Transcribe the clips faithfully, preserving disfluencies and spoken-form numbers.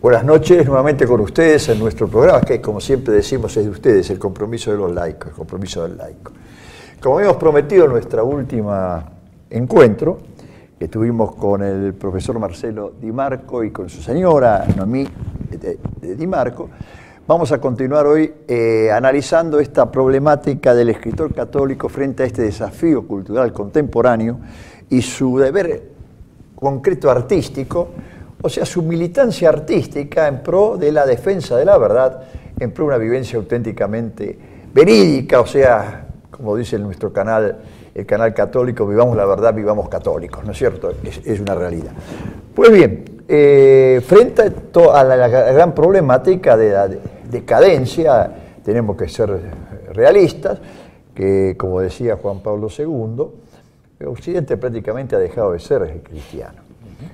Buenas noches, nuevamente con ustedes en nuestro programa, que como siempre decimos es de ustedes, el compromiso de los laicos, el compromiso del laico. Como habíamos prometido en nuestro último encuentro, que tuvimos con el profesor Marcelo Di Marco y con su señora Noemí de, de Di Marco, vamos a continuar hoy eh, analizando esta problemática del escritor católico frente a este desafío cultural contemporáneo y su deber concreto artístico, o sea, su militancia artística en pro de la defensa de la verdad, en pro de una vivencia auténticamente verídica, o sea, como dice en nuestro canal, el canal católico, vivamos la verdad, vivamos católicos, ¿no es cierto? Es, es una realidad. Pues bien, eh, frente a, a la, la gran problemática de la decadencia, tenemos que ser realistas, que como decía Juan Pablo segundo, Occidente prácticamente ha dejado de ser cristiano.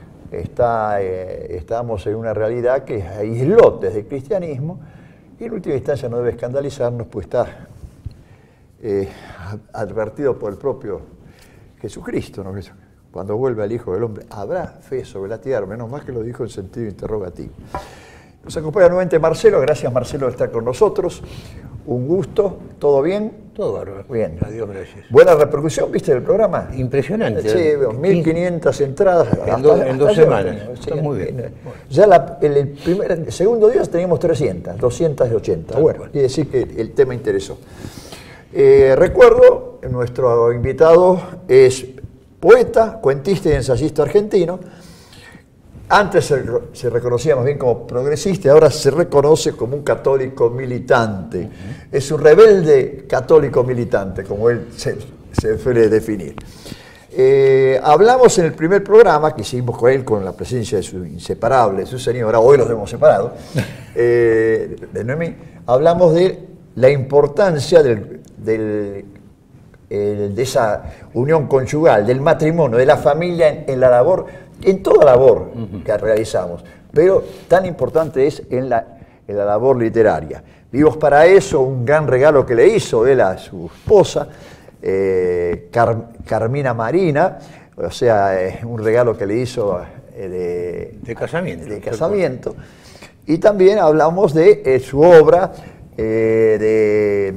Está, eh, estamos en una realidad que hay islotes del cristianismo y en última instancia no debe escandalizarnos, pues está eh, advertido por el propio Jesucristo, ¿no? Cuando vuelve al Hijo del Hombre, ¿habrá fe sobre la tierra? Menos más que lo dijo en sentido interrogativo. Nos acompaña nuevamente Marcelo, gracias Marcelo de estar con nosotros, un gusto, ¿todo bien? Todo bárbaro. Bien. Adiós, gracias. Buena repercusión, ¿viste del programa? Impresionante. Sí, mil quinientas entradas. En, hasta, do, en hasta dos semanas. Sí, está muy bien. bien. Ya la, el, el, primer, el segundo día teníamos trescientas, doscientas ochenta. Tal bueno, cual. Quiere decir que el tema interesó. Eh, recuerdo, nuestro invitado es poeta, cuentista y ensayista argentino. Antes se, se reconocía más bien como progresista, ahora se reconoce como un católico militante. Uh-huh. Es un rebelde católico militante, como él se, se suele definir. Eh, hablamos en el primer programa que hicimos con él, con la presencia de su inseparable, de su señora, hoy los hemos separado, eh, de Noemí, hablamos de la importancia del, del, el, de esa unión conyugal, del matrimonio, de la familia en, en la labor, en toda labor uh-huh. que realizamos, pero tan importante es en la, en la labor literaria. Vivos para eso, un gran regalo que le hizo él a su esposa, eh, Car Carmina Marina, o sea, eh, un regalo que le hizo eh, de, de casamiento. De casamiento. Y también hablamos de eh, su obra eh, de...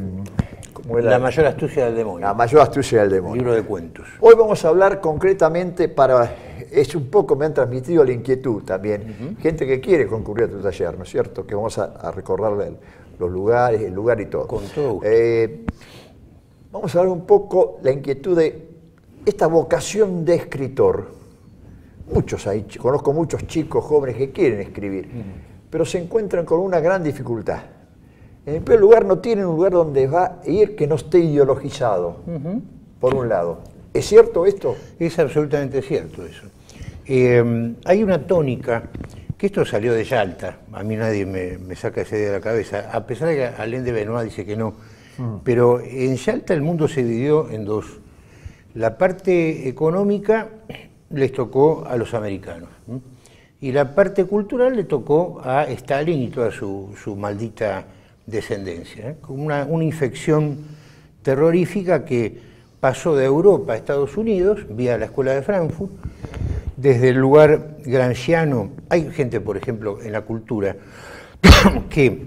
La mayor astucia del demonio. La mayor astucia del demonio. Libro de cuentos. Hoy vamos a hablar concretamente para... Es un poco, me han transmitido la inquietud también. Uh-huh. Gente que quiere concurrir a tu taller, ¿no es cierto? Que vamos a, a recordarle los lugares, el lugar y todo. Con todo gusto. Eh, vamos a hablar un poco la inquietud de esta vocación de escritor. Muchos hay, conozco muchos chicos jóvenes que quieren escribir, uh-huh. pero se encuentran con una gran dificultad. En el primer lugar, no tienen un lugar donde va a ir que no esté ideologizado, uh-huh. por un lado. ¿Es cierto esto? Es absolutamente cierto eso. Eh, hay una tónica, que esto salió de Yalta, a mí nadie me, me saca esa idea de la cabeza, a pesar de que Alain de Benoit dice que no, uh-huh. pero en Yalta el mundo se dividió en dos. La parte económica les tocó a los americanos, ¿sí? Y la parte cultural le tocó a Stalin y toda su, su maldita descendencia, ¿eh? Con una, una infección terrorífica que pasó de Europa a Estados Unidos, vía la Escuela de Frankfurt, desde el lugar gramsciano. Hay gente, por ejemplo, en la cultura, que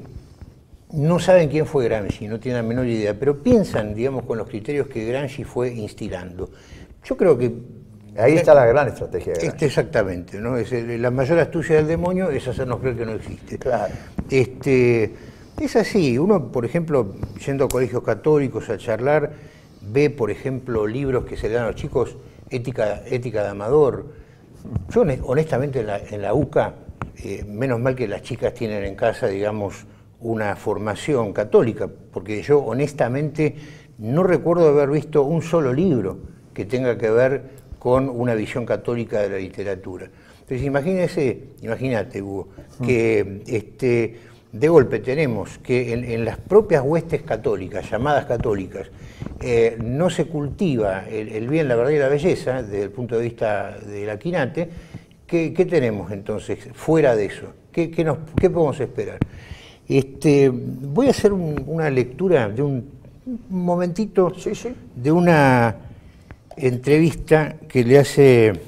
no saben quién fue Gramsci, no tienen la menor idea, pero piensan, digamos, con los criterios que Gramsci fue instilando. Yo creo que... Ahí está la gran estrategia de Gramsci. Este, exactamente, ¿no? Es el, la mayor astucia del demonio es hacernos creer que no existe. Claro. Este, es así, uno, por ejemplo, yendo a colegios católicos a charlar, ve, por ejemplo, libros que se le dan a los chicos, ética, ética de amador. Yo, honestamente, en la, en la U C A, eh, menos mal que las chicas tienen en casa, digamos, una formación católica, porque yo, honestamente, no recuerdo haber visto un solo libro que tenga que ver con una visión católica de la literatura. Entonces, imagínese, imagínate, Hugo, que este, de golpe tenemos que en, en las propias huestes católicas, llamadas católicas, eh, no se cultiva el, el bien, la verdad y la belleza, desde el punto de vista de la Quinate. ¿Qué, qué tenemos entonces fuera de eso? ¿Qué, qué, nos, qué podemos esperar? Este, voy a hacer un, una lectura de un, un momentito, sí, sí. de una entrevista que le hace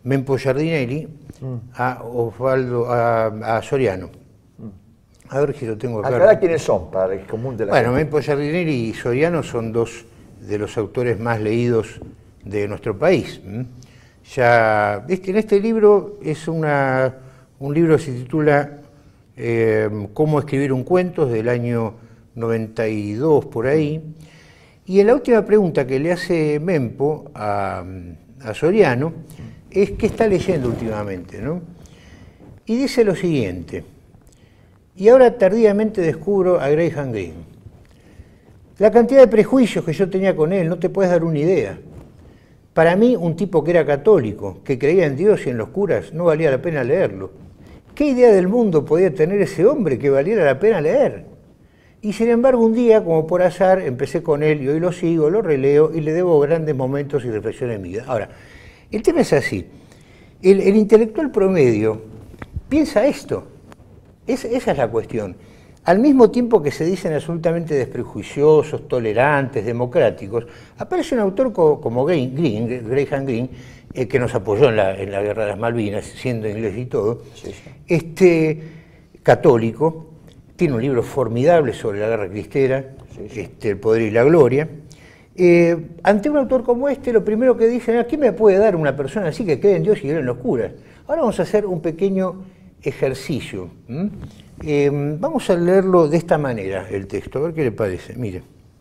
Mempo Giardinelli mm. a Osvaldo, a, a Soriano. Mm. A ver si lo tengo acá. ¿Acá quiénes son para el común de la Bueno, gente? Mempo Giardinelli y Soriano son dos de los autores más leídos de nuestro país. Ya, este, en este libro es una, un libro que se titula eh, Cómo escribir un cuento, del año noventa y dos por ahí. Y en la última pregunta que le hace Mempo a, a Soriano es qué está leyendo últimamente, ¿no? Y dice lo siguiente: y ahora tardíamente descubro a Graham Greene. La cantidad de prejuicios que yo tenía con él, no te puedes dar una idea. Para mí, un tipo que era católico, que creía en Dios y en los curas, no valía la pena leerlo. ¿Qué idea del mundo podía tener ese hombre que valiera la pena leer? Y sin embargo, un día, como por azar, empecé con él y hoy lo sigo, lo releo y le debo grandes momentos y reflexiones en mi vida. Ahora, el tema es así. El, el intelectual promedio piensa esto. Es, esa es la cuestión. Al mismo tiempo que se dicen absolutamente desprejuiciosos, tolerantes, democráticos, aparece un autor co como Green, Green, Graham Greene, eh, que nos apoyó en la, en la Guerra de las Malvinas, siendo inglés y todo, sí, sí. Este, católico, tiene un libro formidable sobre la guerra cristera, sí, sí. Este, El poder y la gloria. Eh, ante un autor como este, lo primero que dicen es: ¿qué me puede dar una persona así que cree en Dios y cree en los curas? Ahora vamos a hacer un pequeño ejercicio. ¿Mm? Eh, vamos a leerlo de esta manera, el texto, a ver qué le parece. Mire.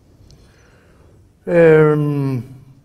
Eh,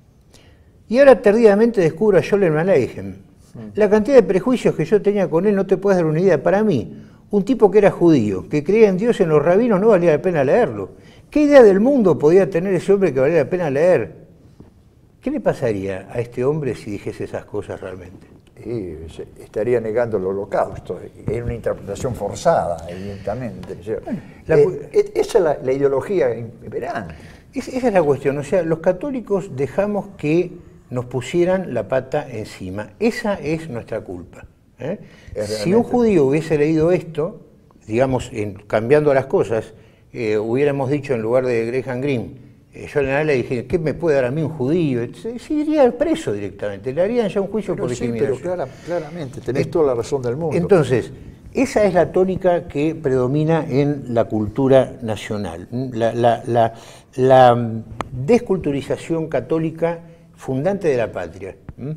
y ahora tardíamente descubro a Jolyon Aleichem. La cantidad de prejuicios que yo tenía con él, no te puedes dar una idea. Para mí, un tipo que era judío, que creía en Dios y en los rabinos, no valía la pena leerlo. ¿Qué idea del mundo podía tener ese hombre que valía la pena leer? ¿Qué le pasaría a este hombre si dijese esas cosas realmente? Y estaría negando el holocausto, es una interpretación forzada, evidentemente. Bueno, la, eh, esa es la, la ideología imperante. Esa es la cuestión, o sea, los católicos dejamos que nos pusieran la pata encima. Esa es nuestra culpa. ¿eh? Es si un judío hubiese leído esto, digamos, en, cambiando las cosas, eh, hubiéramos dicho en lugar de Graham Greene, Eh, yo le dije, ¿qué me puede dar a mí un judío? Se iría preso directamente, le harían ya un juicio pero por sí, discriminación. Pero clara, claramente, tenés eh, toda la razón del mundo. Entonces, esa es la tónica que predomina en la cultura nacional. La, la, la, la desculturización católica fundante de la patria.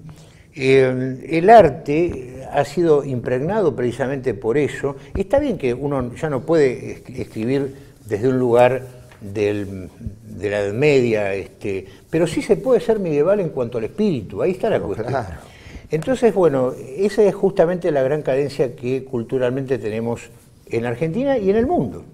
Eh, el arte ha sido impregnado precisamente por eso. Está bien que uno ya no puede escribir desde un lugar Del, de la Edad Media, este, pero sí se puede ser medieval en cuanto al espíritu, ahí está la pero cuestión. Claro. Entonces, bueno, esa es justamente la gran carencia que culturalmente tenemos en Argentina y en el mundo.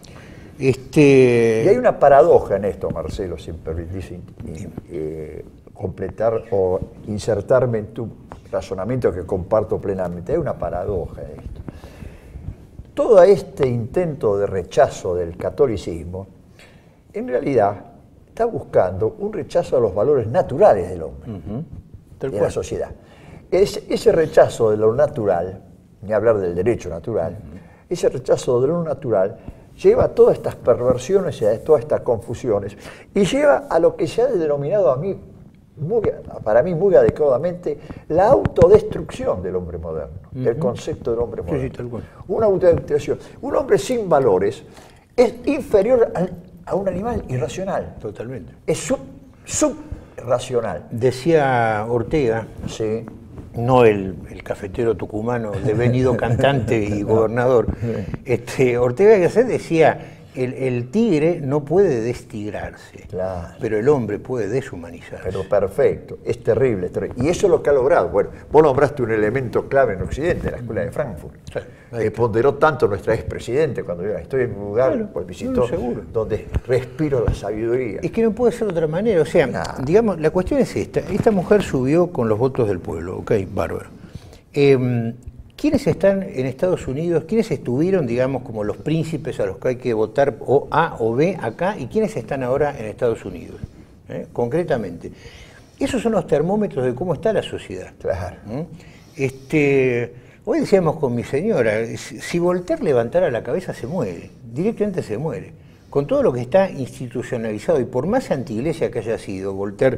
Este... Y hay una paradoja en esto, Marcelo, si me permitís eh, completar o insertarme en tu razonamiento que comparto plenamente. Hay una paradoja en esto. Todo este intento de rechazo del catolicismo en realidad está buscando un rechazo a los valores naturales del hombre, uh-huh. de la sociedad. Es, ese rechazo de lo natural, ni hablar del derecho natural, uh-huh. ese rechazo de lo natural lleva a todas estas perversiones y a todas estas confusiones y lleva a lo que se ha denominado a mí, muy, para mí muy adecuadamente, la autodestrucción del hombre moderno, uh-huh. el concepto del hombre moderno. Sí, sí, tal cual. Una autodestrucción. Un hombre sin valores es inferior al a un animal irracional. Totalmente. Es sub, subracional. Decía Ortega, sí. no el, el cafetero tucumano, devenido cantante y gobernador, este, Ortega Gasset decía, el, el tigre no puede destigrarse, claro. pero el hombre puede deshumanizarse. Pero perfecto, es terrible, es terrible. Y eso es lo que ha logrado. Bueno, vos nombraste un elemento clave en Occidente, la Escuela de Frankfurt, claro, que ponderó tanto nuestra expresidente cuando yo estoy en un lugar, claro, pues visitó, no, donde respiro la sabiduría. Es que no puede ser de otra manera, o sea, nah. digamos, la cuestión es esta, esta mujer subió con los votos del pueblo, ok, bárbaro. Eh, ¿Quiénes están en Estados Unidos? ¿Quiénes estuvieron, digamos, como los príncipes a los que hay que votar o A o B acá? ¿Y quiénes están ahora en Estados Unidos? ¿Eh? Concretamente. Esos son los termómetros de cómo está la sociedad. Claro. ¿Eh? Este, hoy decíamos con mi señora, si Voltaire levantara la cabeza se muere, directamente se muere. Con todo lo que está institucionalizado y por más antiiglesia que haya sido, Voltaire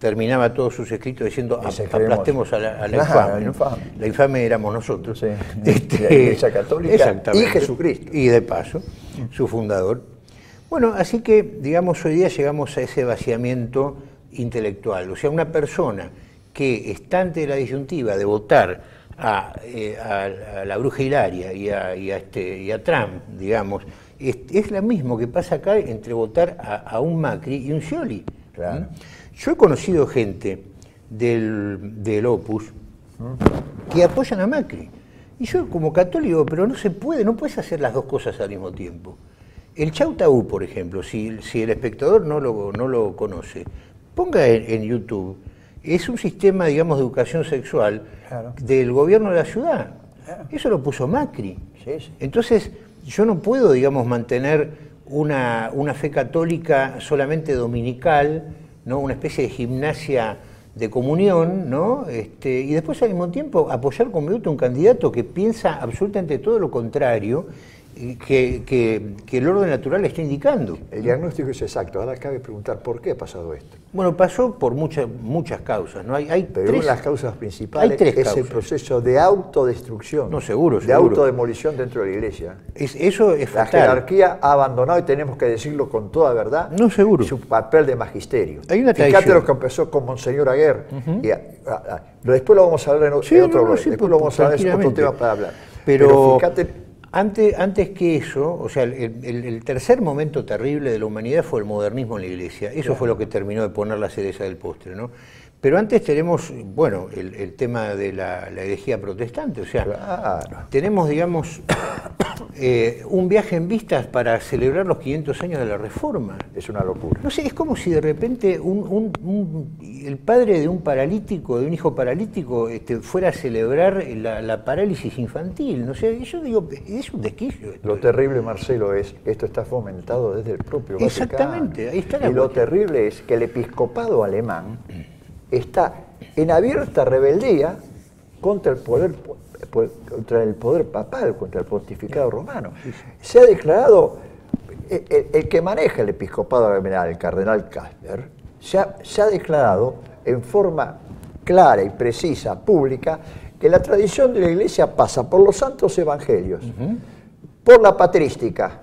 terminaba todos sus escritos diciendo Ese aplastemos a la, a la Claro, infame, ¿no? infame. La infame éramos nosotros. Sí. Este, La Iglesia Católica exactamente. y Jesucristo. Y de paso, su fundador. Bueno, así que, digamos, hoy día llegamos a ese vaciamiento intelectual. O sea, una persona que está ante la disyuntiva de votar a, eh, a, a la bruja Hilaria y a, y a, este, y a Trump, digamos, es, es lo mismo que pasa acá entre votar a, a un Macri y un Scioli. Claro. Yo he conocido gente del, del Opus que apoyan a Macri. Y yo como católico, pero no se puede, no puedes hacer las dos cosas al mismo tiempo. El Chautaú, por ejemplo, si, si el espectador no lo, no lo conoce, ponga en, en YouTube, es un sistema, digamos, de educación sexual Claro. del gobierno de la ciudad. Claro. Eso lo puso Macri. Sí, sí. Entonces, yo no puedo, digamos, mantener una, una fe católica solamente dominical, ¿no? Una especie de gimnasia de comunión, ¿no? Este, y después al mismo tiempo apoyar con gusto a un candidato que piensa absolutamente todo lo contrario que, que, que el orden natural está indicando. El diagnóstico es exacto. Ahora cabe preguntar por qué ha pasado esto. Bueno, pasó por muchas muchas causas, ¿no? Hay, hay Pero tres, una de las causas principales hay tres es causas. el proceso de autodestrucción. No, seguro, De seguro. autodemolición dentro de la Iglesia. Es, eso es La fatal. jerarquía ha abandonado, y tenemos que decirlo con toda verdad, No, seguro. su papel de magisterio. Hay una Fíjate tradición. lo que empezó con Monseñor Aguer. y a- a- a- después lo vamos a hablar en, o- Sí, en otro no, no, bloque. sí, Después pues, lo vamos a hablar, es otro tranquilamente. tema para hablar. Pero, fíjate, antes, antes que eso, o sea, el, el- el tercer momento terrible de la humanidad fue el modernismo en la Iglesia. Eso fue lo que terminó de poner la cereza del postre, ¿no? Pero antes tenemos, bueno, el, el tema de la, la herejía protestante, o sea, claro. tenemos, digamos, eh, un viaje en vistas para celebrar los quinientos años de la Reforma. Es una locura. No sé, es como si de repente un, un- un- el padre de un paralítico, de un hijo paralítico, este, fuera a celebrar la, la parálisis infantil. No sé, yo digo, es un desquicio esto. Lo terrible, Marcelo, es que esto está fomentado desde el propio Vaticano. Exactamente, ahí está la Y lo cuestión. terrible es que el episcopado alemán está en abierta rebeldía contra el poder, contra el poder papal, contra el pontificado romano. Se ha declarado, el, el- el que maneja el episcopado alemán, el cardenal Kasper, se ha, se ha declarado en forma clara y precisa, pública, que la tradición de la Iglesia pasa por los santos evangelios, por la patrística,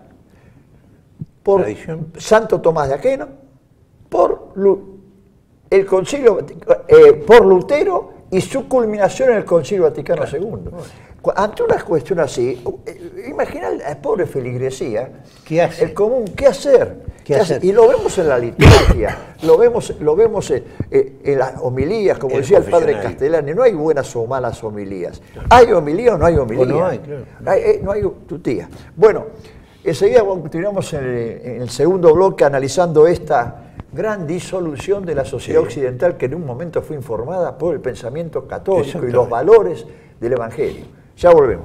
por Tradición. Santo Tomás de Aquino, por Lu- el concilio, eh, por Lutero y su culminación en el Concilio Vaticano segundo. Cu- Ante una cuestión así, eh, imagina la pobre feligresía, ¿Qué hace? el común, ¿qué hacer? ¿Qué hacer? Y lo vemos en la liturgia, lo vemos, lo vemos en, eh, en las homilías, como El decía el padre confesionario. Castellani, no hay buenas o malas homilías. ¿Hay homilía o no hay homilía? O no hay, claro. Hay- eh, no hay tutía. Bueno, enseguida continuamos en el, en el segundo bloque analizando esta gran disolución de la sociedad Sí. occidental que en un momento fue informada por el pensamiento católico y Exactamente. los valores del Evangelio. Ya volvemos.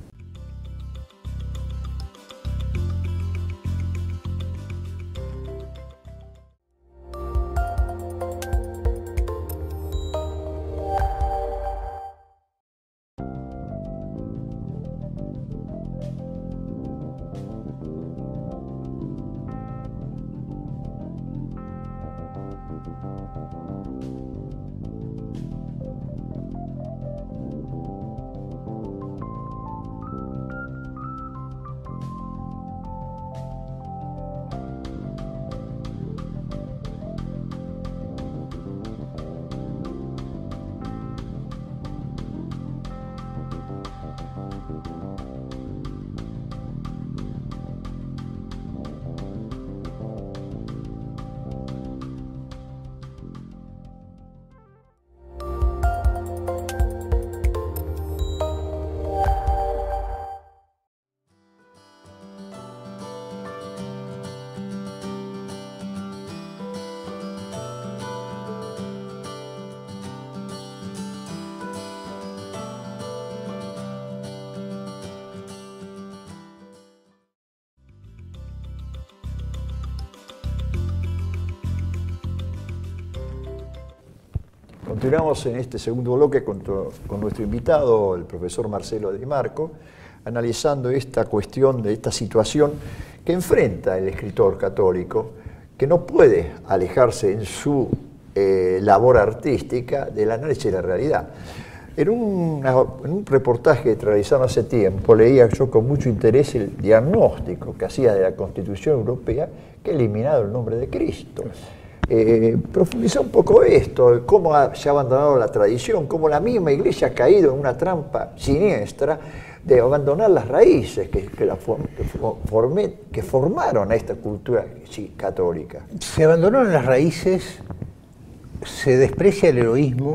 Continuamos en este segundo bloque con, tu- con nuestro invitado, el profesor Marcelo Di Marco, analizando esta cuestión de esta situación que enfrenta el escritor católico, que no puede alejarse en su eh, labor artística del análisis de la realidad. En, una, en un reportaje que realizaron hace tiempo, leía yo con mucho interés el diagnóstico que hacía de la Constitución Europea, que ha eliminado el nombre de Cristo. Eh, profundizar un poco esto, cómo ha, se ha abandonado la tradición, cómo la misma Iglesia ha caído en una trampa siniestra de abandonar las raíces que, que, la form, que, formé, que formaron a esta cultura sí, católica. Se abandonaron las raíces, se desprecia el heroísmo,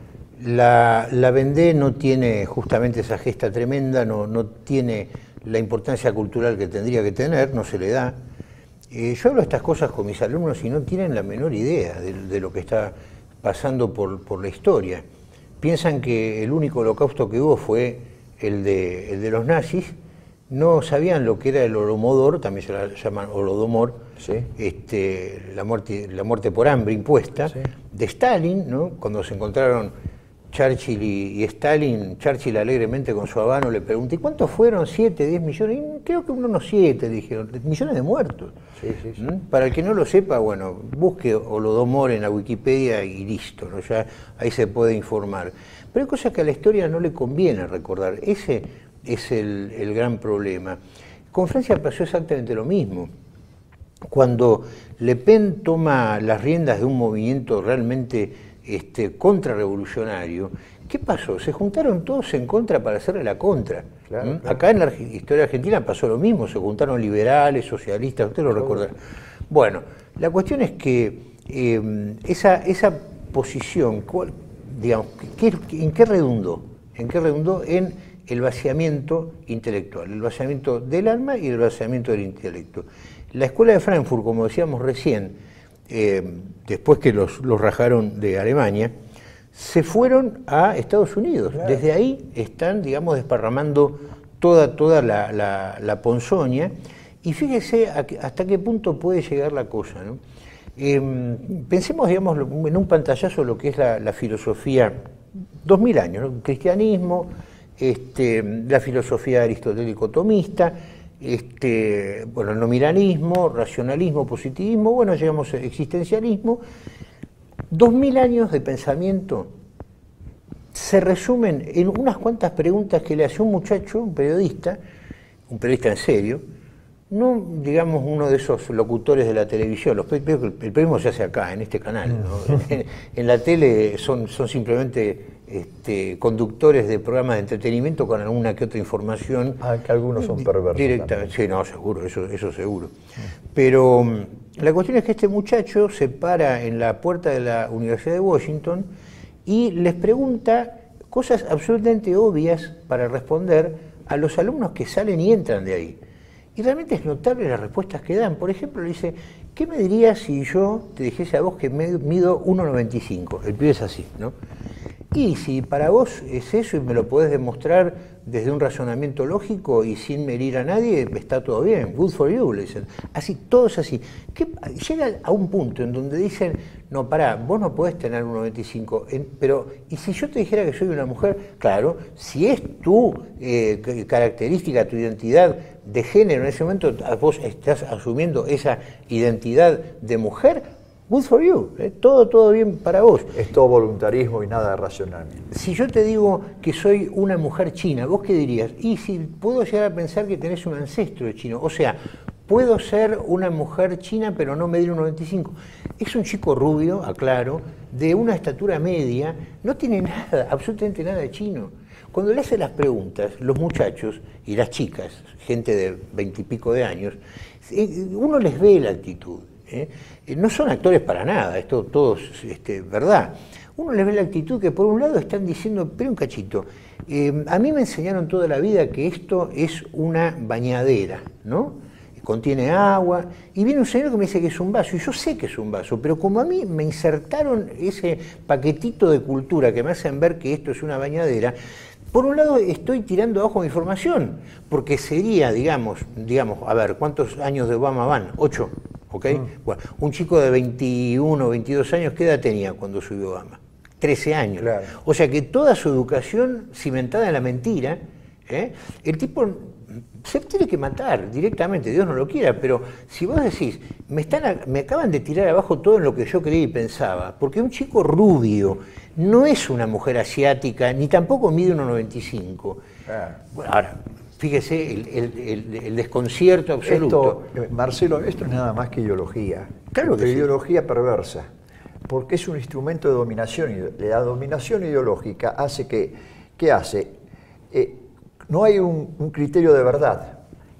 la, la Vendée no tiene justamente esa gesta tremenda, no, no tiene la importancia cultural que tendría que tener, no se le da. Eh, yo hablo de estas cosas con mis alumnos y no tienen la menor idea de, de lo que está pasando por, por la historia. Piensan que el único holocausto que hubo fue el de, el de los nazis, no sabían lo que era el Holodomor, también se la llaman Holodomor, sí. este, la, muerte, la muerte por hambre impuesta, sí. de Stalin, ¿no? Cuando se encontraron Churchill y, y Stalin, Churchill alegremente con su habano le pregunta, ¿y cuántos fueron? ¿Siete, diez millones? Y creo que unos siete, dijeron, millones de muertos. Sí, sí, sí. ¿Mm? Para el que no lo sepa, bueno, busque Holodomor en la Wikipedia y listo, ¿no? Ya ahí se puede informar. Pero hay cosas que a la historia no le conviene recordar, ese es el, el gran problema. Con Francia pasó exactamente lo mismo. Cuando Le Pen toma las riendas de un movimiento realmente Este, contrarrevolucionario, ¿qué pasó? Se juntaron todos en contra para hacerle la contra. Claro, ¿Mm? claro. Acá en la historia argentina pasó lo mismo, se juntaron liberales, socialistas, usted lo claro. recordará. Bueno, la cuestión es que eh, esa, esa posición, ¿cuál, digamos, ¿qué, ¿en qué redundó? ¿En qué redundó? En el vaciamiento intelectual, el vaciamiento del alma y el vaciamiento del intelecto. La Escuela de Frankfurt, como decíamos recién, Eh, después que los, los rajaron de Alemania, se fueron a Estados Unidos. Claro. Desde ahí están, digamos, desparramando toda, toda la, la, la ponzoña. Y fíjese a que, hasta qué punto puede llegar la cosa, ¿no? Eh, pensemos, digamos, en un pantallazo lo que es la, la filosofía, dos mil años, ¿no? Cristianismo, este, la filosofía aristotélico-tomista, Este, bueno, el nominalismo, racionalismo, positivismo, bueno, llegamos al existencialismo. Dos mil años de pensamiento se resumen en unas cuantas preguntas que le hace un muchacho, un periodista, un periodista en serio, no digamos uno de esos locutores de la televisión, los, el periodismo se hace acá, en este canal, ¿no? en, en la tele son, son simplemente este, conductores de programas de entretenimiento con alguna que otra información. Ah, que algunos son perversos. Directamente, sí, no, seguro, eso, eso seguro. Pero la cuestión es que este muchacho se para en la puerta de la Universidad de Washington y les pregunta cosas absolutamente obvias para responder a los alumnos que salen y entran de ahí. Y realmente es notable las respuestas que dan. Por ejemplo, le dice, ¿qué me dirías si yo te dijese a vos que mido uno noventa y cinco? El pibe es así, ¿no? Y si para vos es eso y me lo podés demostrar desde un razonamiento lógico y sin herir a nadie, está todo bien, good for you, le dicen. Así, todos así. ¿Qué? Llega a un punto en donde dicen, no, pará, vos no podés tener uno noventa y cinco, pero ¿y si yo te dijera que soy una mujer? Claro, si es tu eh, característica, tu identidad de género, en ese momento vos estás asumiendo esa identidad de mujer, good for you, ¿eh? todo, todo bien para vos. Es todo voluntarismo y nada racional. Si yo te digo que soy una mujer china, ¿vos qué dirías? Y si puedo llegar a pensar que tenés un ancestro de chino, o sea, puedo ser una mujer china pero no medir un noventa y cinco. Es un chico rubio, aclaro, de una estatura media, no tiene nada, absolutamente nada de chino. Cuando le hacen las preguntas, los muchachos y las chicas, gente de veintipico de años, uno les ve la actitud. ¿eh? No son actores para nada, esto todo es este, verdad. Uno les ve la actitud que por un lado están diciendo, pero un cachito, eh, a mí me enseñaron toda la vida que esto es una bañadera, ¿no? Contiene agua, y viene un señor que me dice que es un vaso, y yo sé que es un vaso, pero como a mí me insertaron ese paquetito de cultura que me hacen ver que esto es una bañadera, por un lado estoy tirando abajo mi información, porque sería, digamos, digamos, a ver, ¿cuántos años de Obama van? ¿Ocho? ¿Ok? Mm. Bueno, un chico de veintiuno, veintidós años, ¿qué edad tenía cuando subió Obama? trece años. Claro. O sea que toda su educación cimentada en la mentira, ¿eh? El tipo se tiene que matar directamente, Dios no lo quiera, pero si vos decís, me, están a, me acaban de tirar abajo todo en lo que yo creía y pensaba, porque un chico rubio no es una mujer asiática, ni tampoco mide uno noventa y cinco. Ah. Bueno, ahora, fíjese el, el, el, el desconcierto absoluto. Esto, Marcelo, esto es nada más que ideología. Claro que sí. Ideología perversa, porque es un instrumento de dominación. La dominación ideológica hace que, ¿qué hace? Eh, no hay un, un criterio de verdad.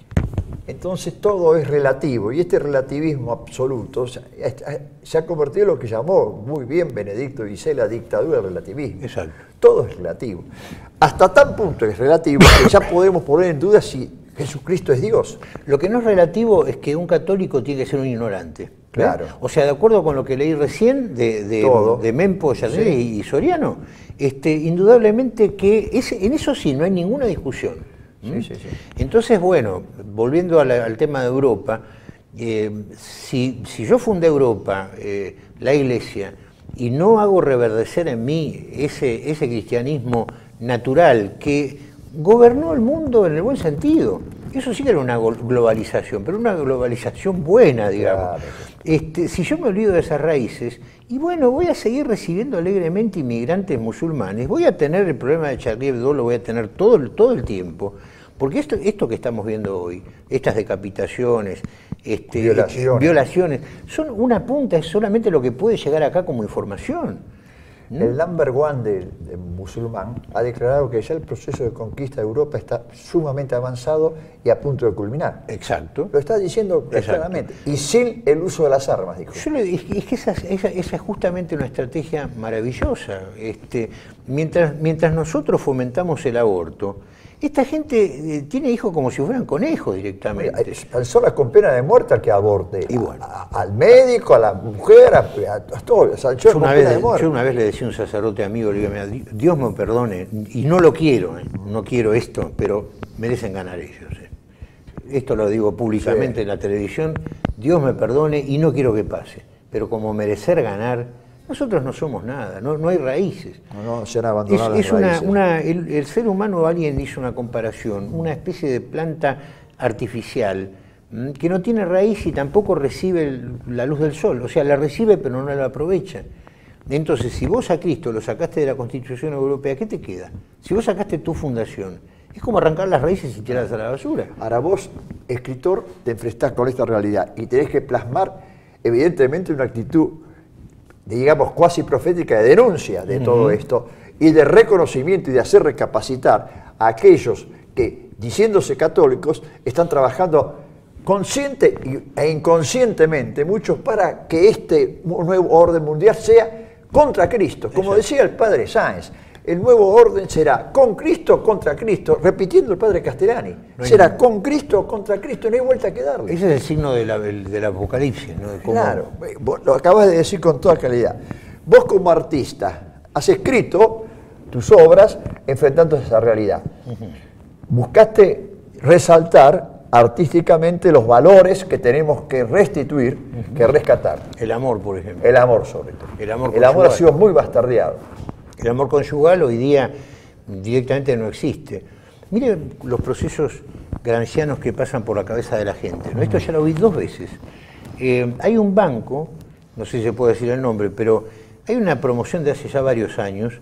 Entonces todo es relativo, y este relativismo absoluto se, se ha convertido en lo que llamó muy bien Benedicto dice la dictadura del relativismo. Exacto. Todo es relativo. Hasta tal punto es relativo que ya podemos poner en duda si Jesucristo es Dios. Lo que no es relativo es que un católico tiene que ser un ignorante. Claro. O sea, de acuerdo con lo que leí recién de, de, de Mempo, Yardelli sí. y Soriano, este, indudablemente que ese, en eso sí no hay ninguna discusión. Sí, sí, sí. Entonces, bueno, volviendo a la, al tema de Europa, eh, si, si yo fundé Europa, eh, la Iglesia, y no hago reverdecer en mí ese, ese cristianismo natural que gobernó el mundo en el buen sentido, eso sí que era una globalización, pero una globalización buena, digamos. Claro. Este, si yo me olvido de esas raíces, y bueno, voy a seguir recibiendo alegremente inmigrantes musulmanes, voy a tener el problema de Charlie Hebdo, lo voy a tener todo, todo el tiempo, porque esto, esto que estamos viendo hoy, estas decapitaciones, este, violaciones. violaciones, son una punta, es solamente lo que puede llegar acá como información. ¿Mm? El number one del de musulmán ha declarado que ya el proceso de conquista de Europa está sumamente avanzado y a punto de culminar. Exacto. Lo está diciendo claramente. Y sin el uso de las armas, dijo. Yo le, es que esa, esa, esa es justamente una estrategia maravillosa. Este, mientras, mientras nosotros fomentamos el aborto, esta gente eh, tiene hijos como si fueran conejos directamente. Personas con pena de muerte al que aborte. Y bueno. a, a, al médico, a la mujer, a, a, a todo. O sea, yo, yo, una vez, yo una vez le decía a un sacerdote amigo, le digo, Dios me perdone, y no lo quiero, eh, no quiero esto, pero merecen ganar ellos. Eh. Esto lo digo públicamente sí. en la televisión, Dios me perdone y no quiero que pase. Pero como merecer ganar... Nosotros no somos nada, no, no hay raíces. No, no, se han abandonado las es una, raíces. Una, el, el ser humano, alguien hizo una comparación, una especie de planta artificial mmm, que no tiene raíz y tampoco recibe el, la luz del sol. O sea, la recibe pero no la aprovecha. Entonces, si vos a Cristo lo sacaste de la Constitución Europea, ¿qué te queda? Si vos sacaste tu fundación, es como arrancar las raíces y tirarlas a la basura. Ahora vos, escritor, te enfrentás con esta realidad y tenés que plasmar, evidentemente, una actitud digamos, cuasi profética de denuncia de uh-huh. todo esto y de reconocimiento y de hacer recapacitar a aquellos que, diciéndose católicos, están trabajando consciente e inconscientemente, muchos, para que este nuevo orden mundial sea contra Cristo. Como Exacto. decía el padre Sáenz, el nuevo orden será con Cristo contra Cristo, repitiendo el padre Castellani, no será nada. Con Cristo contra Cristo, no hay vuelta que darle. Ese es el signo de la, del Apocalipsis, ¿no? De cómo... Claro, vos lo acabas de decir con toda calidad. Vos como artista has escrito tus obras enfrentando esa realidad. Uh-huh. Buscaste resaltar artísticamente los valores que tenemos que restituir, uh-huh. que rescatar. El amor, por ejemplo. El amor, sobre todo. El amor, el amor ha sido muy bastardeado. El amor conyugal hoy día directamente no existe. Mire los procesos gramscianos que pasan por la cabeza de la gente, ¿no? Esto ya lo vi dos veces. Eh, hay un banco, no sé si se puede decir el nombre, pero hay una promoción de hace ya varios años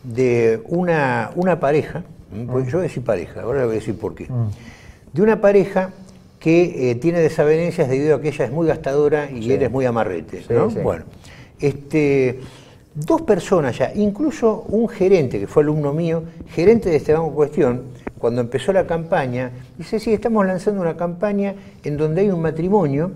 de una, una pareja, pues yo voy a decir pareja, ahora le voy a decir por qué, de una pareja que eh, tiene desavenencias debido a que ella es muy gastadora y sí. él es muy amarrete, ¿no? Sí, sí. Bueno, este... Dos personas ya, incluso un gerente, que fue alumno mío, gerente de este banco en cuestión, cuando empezó la campaña, dice, sí, estamos lanzando una campaña en donde hay un matrimonio,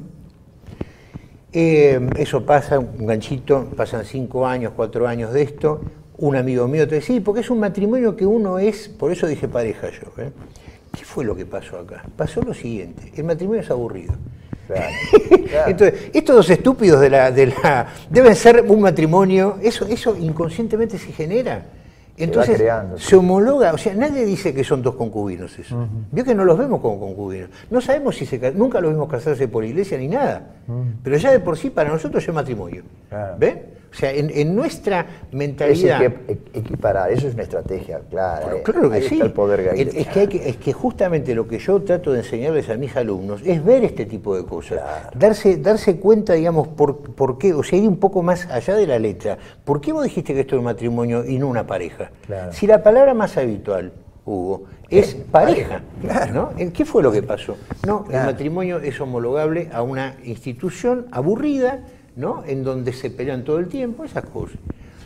eh, eso pasa, un ganchito, pasan cinco años, cuatro años de esto, un amigo mío te dice, sí, porque es un matrimonio que uno es, por eso dije pareja yo, ¿eh? ¿Qué fue lo que pasó acá? Pasó lo siguiente, el matrimonio es aburrido. Claro, claro. Entonces, estos dos estúpidos de la, de la deben ser un matrimonio, eso, eso inconscientemente se genera. Entonces se, creando, se homologa, o sea, nadie dice que son dos concubinos eso. Uh-huh. Vio que no los vemos como concubinos. No sabemos si se nunca los vimos casarse por iglesia ni nada. Uh-huh. Pero ya de por sí para nosotros es matrimonio. Claro. ¿Ven? O sea, en, en nuestra mentalidad... Es que equiparar, eso es una estrategia clara. Pero eh. claro que Ahí sí. está el poder es, es, que hay que, es que justamente lo que yo trato de enseñarles a mis alumnos es ver este tipo de cosas. Claro. Darse, darse cuenta, digamos, por, por qué, o sea, ir un poco más allá de la letra. ¿Por qué vos dijiste que esto es un matrimonio y no una pareja? Claro. Si la palabra más habitual, Hugo, es Eh, pareja, claro. ¿no? ¿Qué fue lo que pasó? No, Claro. el matrimonio es homologable a una institución aburrida, ¿no? En donde se pelean todo el tiempo, esas cosas.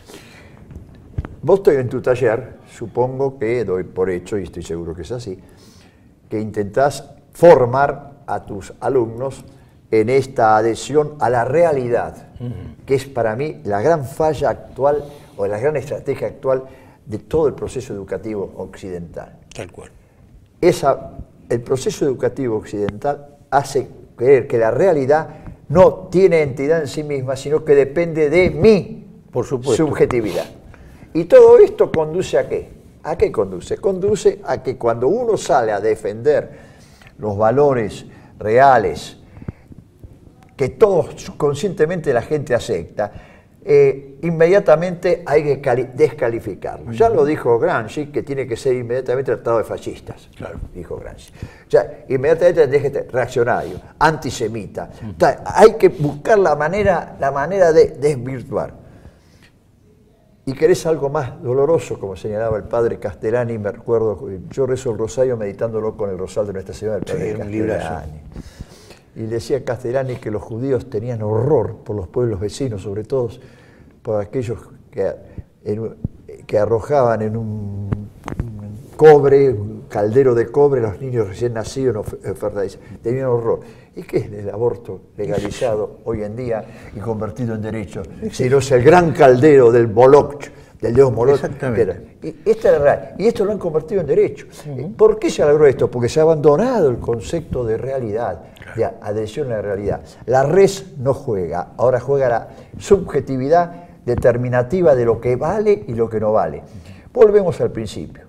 Vos te- en tu taller, supongo que doy por hecho, y estoy seguro que es así, que intentás formar a tus alumnos en esta adhesión a la realidad, uh-huh. que es para mí la gran falla actual o la gran estrategia actual de todo el proceso educativo occidental. Tal cual. Esa, el proceso educativo occidental hace creer que la realidad no tiene entidad en sí misma, sino que depende de mi Por supuesto. subjetividad. Y todo esto conduce a qué? ¿A qué conduce? Conduce a que cuando uno sale a defender los valores reales que todos conscientemente la gente acepta, eh, inmediatamente hay que cali- descalificarlo. Ya lo dijo Gramsci, que tiene que ser inmediatamente tratado de fascistas. Claro. Dijo Gramsci. Ya, inmediatamente tiene que ser reaccionario, antisemita. O sea, hay que buscar la manera, la manera de desvirtuar. Y querés algo más doloroso, como señalaba el padre Castellani, me recuerdo, yo rezo el rosario meditándolo con el rosal de Nuestra Señora del Padre Sí, un librazo. Castellani. Y le decía Castellani que los judíos tenían horror por los pueblos vecinos, sobre todo por aquellos que, en, que arrojaban en un, un cobre, un caldero de cobre, los niños recién nacidos en oferta. Tenían horror. ¿Y qué es el aborto legalizado hoy en día y convertido en derecho? Si no es el gran caldero del Moloch, del dios Moloch. Exactamente. Y, esta es la realidad. Y esto lo han convertido en derecho. Uh-huh. ¿Por qué se logró esto? Porque se ha abandonado el concepto de realidad, de adhesión a la realidad. La res no juega, ahora juega la subjetividad determinativa de lo que vale y lo que no vale. Volvemos al principio.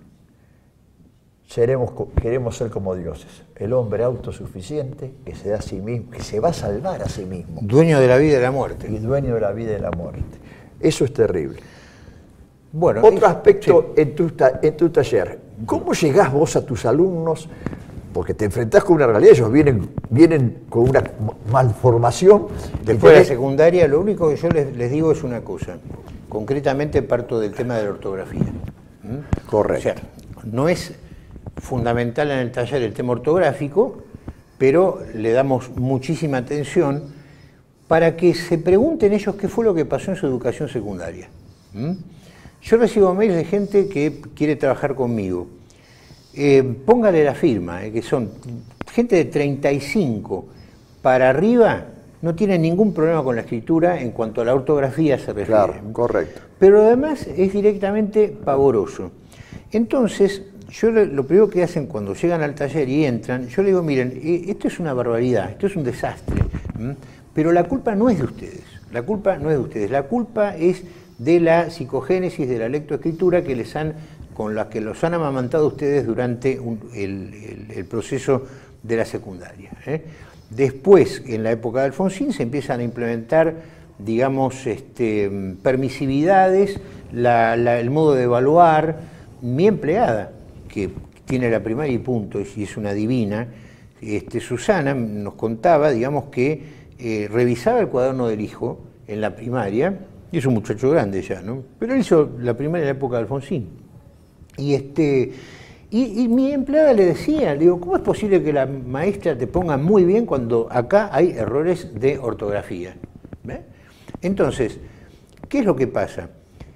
Seremos, queremos ser como dioses, el hombre autosuficiente que se da a sí mismo, que se va a salvar a sí mismo. Dueño de la vida y de la muerte. Y dueño de la vida y de la muerte. Eso es terrible. Bueno, Otro es, aspecto sí. en, tu, en tu taller, ¿cómo llegás vos a tus alumnos? Porque te enfrentás con una realidad, ellos vienen, vienen con una malformación. Después de la secundaria, lo único que yo les, les digo es una cosa. Concretamente parto del tema de la ortografía. ¿Mm? Correcto. O sea, no es fundamental en el taller el tema ortográfico, pero le damos muchísima atención para que se pregunten ellos qué fue lo que pasó en su educación secundaria. ¿Mm? Yo recibo mails de gente que quiere trabajar conmigo. Eh, póngale la firma, eh, que son gente de treinta y cinco para arriba, no tienen ningún problema con la escritura en cuanto a la ortografía se refiere. Claro, correcto. Pero además es directamente pavoroso. Entonces, yo lo primero que hacen cuando llegan al taller y entran, yo les digo, miren, esto es una barbaridad, esto es un desastre, ¿m? Pero la culpa no es de ustedes, la culpa no es de ustedes, la culpa es de la psicogénesis, de la lectoescritura que les han, con la que los han amamantado ustedes durante un, el, el, el proceso de la secundaria, ¿eh? Después, en la época de Alfonsín, se empiezan a implementar, digamos, este, permisividades, la, la, el modo de evaluar. Mi empleada, que tiene la primaria y punto, y es una divina, este, Susana nos contaba, digamos, que eh, revisaba el cuaderno del hijo en la primaria, y es un muchacho grande ya, ¿no? Pero él hizo la primaria en la época de Alfonsín. Y, este, y, y mi empleada le decía, le digo, ¿cómo es posible que la maestra te ponga muy bien cuando acá hay errores de ortografía? ¿Ve? Entonces, ¿qué es lo que pasa?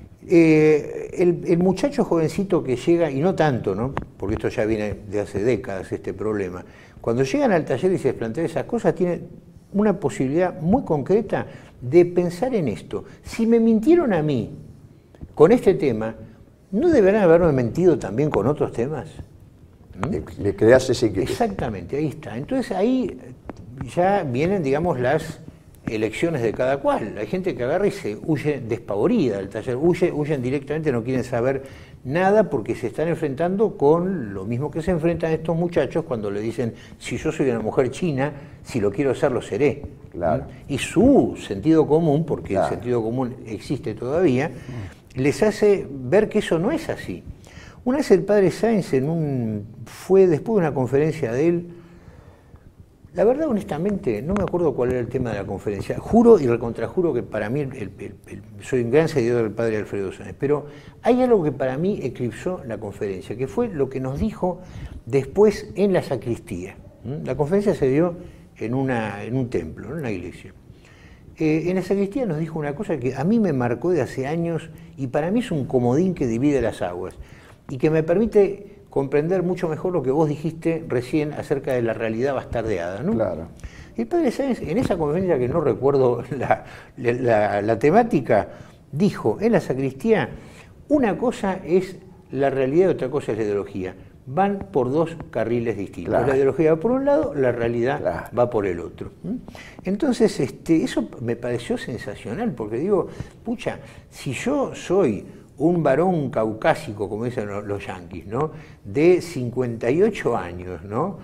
Eh, el, el muchacho jovencito que llega, y no tanto, ¿no? Porque esto ya viene de hace décadas, este problema, cuando llegan al taller y se plantean esas cosas, tienen una posibilidad muy concreta de pensar en esto. Si me mintieron a mí con este tema, ¿no deberán haberme mentido también con otros temas? ¿Mm? Le, le creas ese que... Exactamente, ahí está. Entonces ahí ya vienen, digamos, las elecciones de cada cual. Hay gente que agarra y se huye despavorida del taller, huye, huyen directamente, no quieren saber Nada, porque se están enfrentando con lo mismo que se enfrentan estos muchachos cuando le dicen, si yo soy una mujer china, si lo quiero ser, lo seré. Claro. Y su sentido común, porque claro. el sentido común existe todavía, les hace ver que eso no es así. Una vez el padre Sáenz en un, fue después de una conferencia de él, la verdad, honestamente, no me acuerdo cuál era el tema de la conferencia. Juro y recontrajuro que para mí, el, el, el, soy un gran seguidor del padre Alfredo Sáenz, pero hay algo que para mí eclipsó la conferencia, que fue lo que nos dijo después en la sacristía. La conferencia se dio en, una, en un templo, en una iglesia. Eh, en la sacristía nos dijo una cosa que a mí me marcó de hace años y para mí es un comodín que divide las aguas y que me permite comprender mucho mejor lo que vos dijiste recién acerca de la realidad bastardeada, ¿no? Claro. El padre Sáenz, en esa conferencia que no recuerdo la, la, la temática, dijo en la sacristía, una cosa es la realidad y otra cosa es la ideología. Van por dos carriles distintos. Claro. La ideología va por un lado, la realidad claro. va por el otro. Entonces, este, eso me pareció sensacional, porque digo, pucha, si yo soy un varón caucásico, como dicen los yanquis, ¿no? De cincuenta y ocho años, ¿no?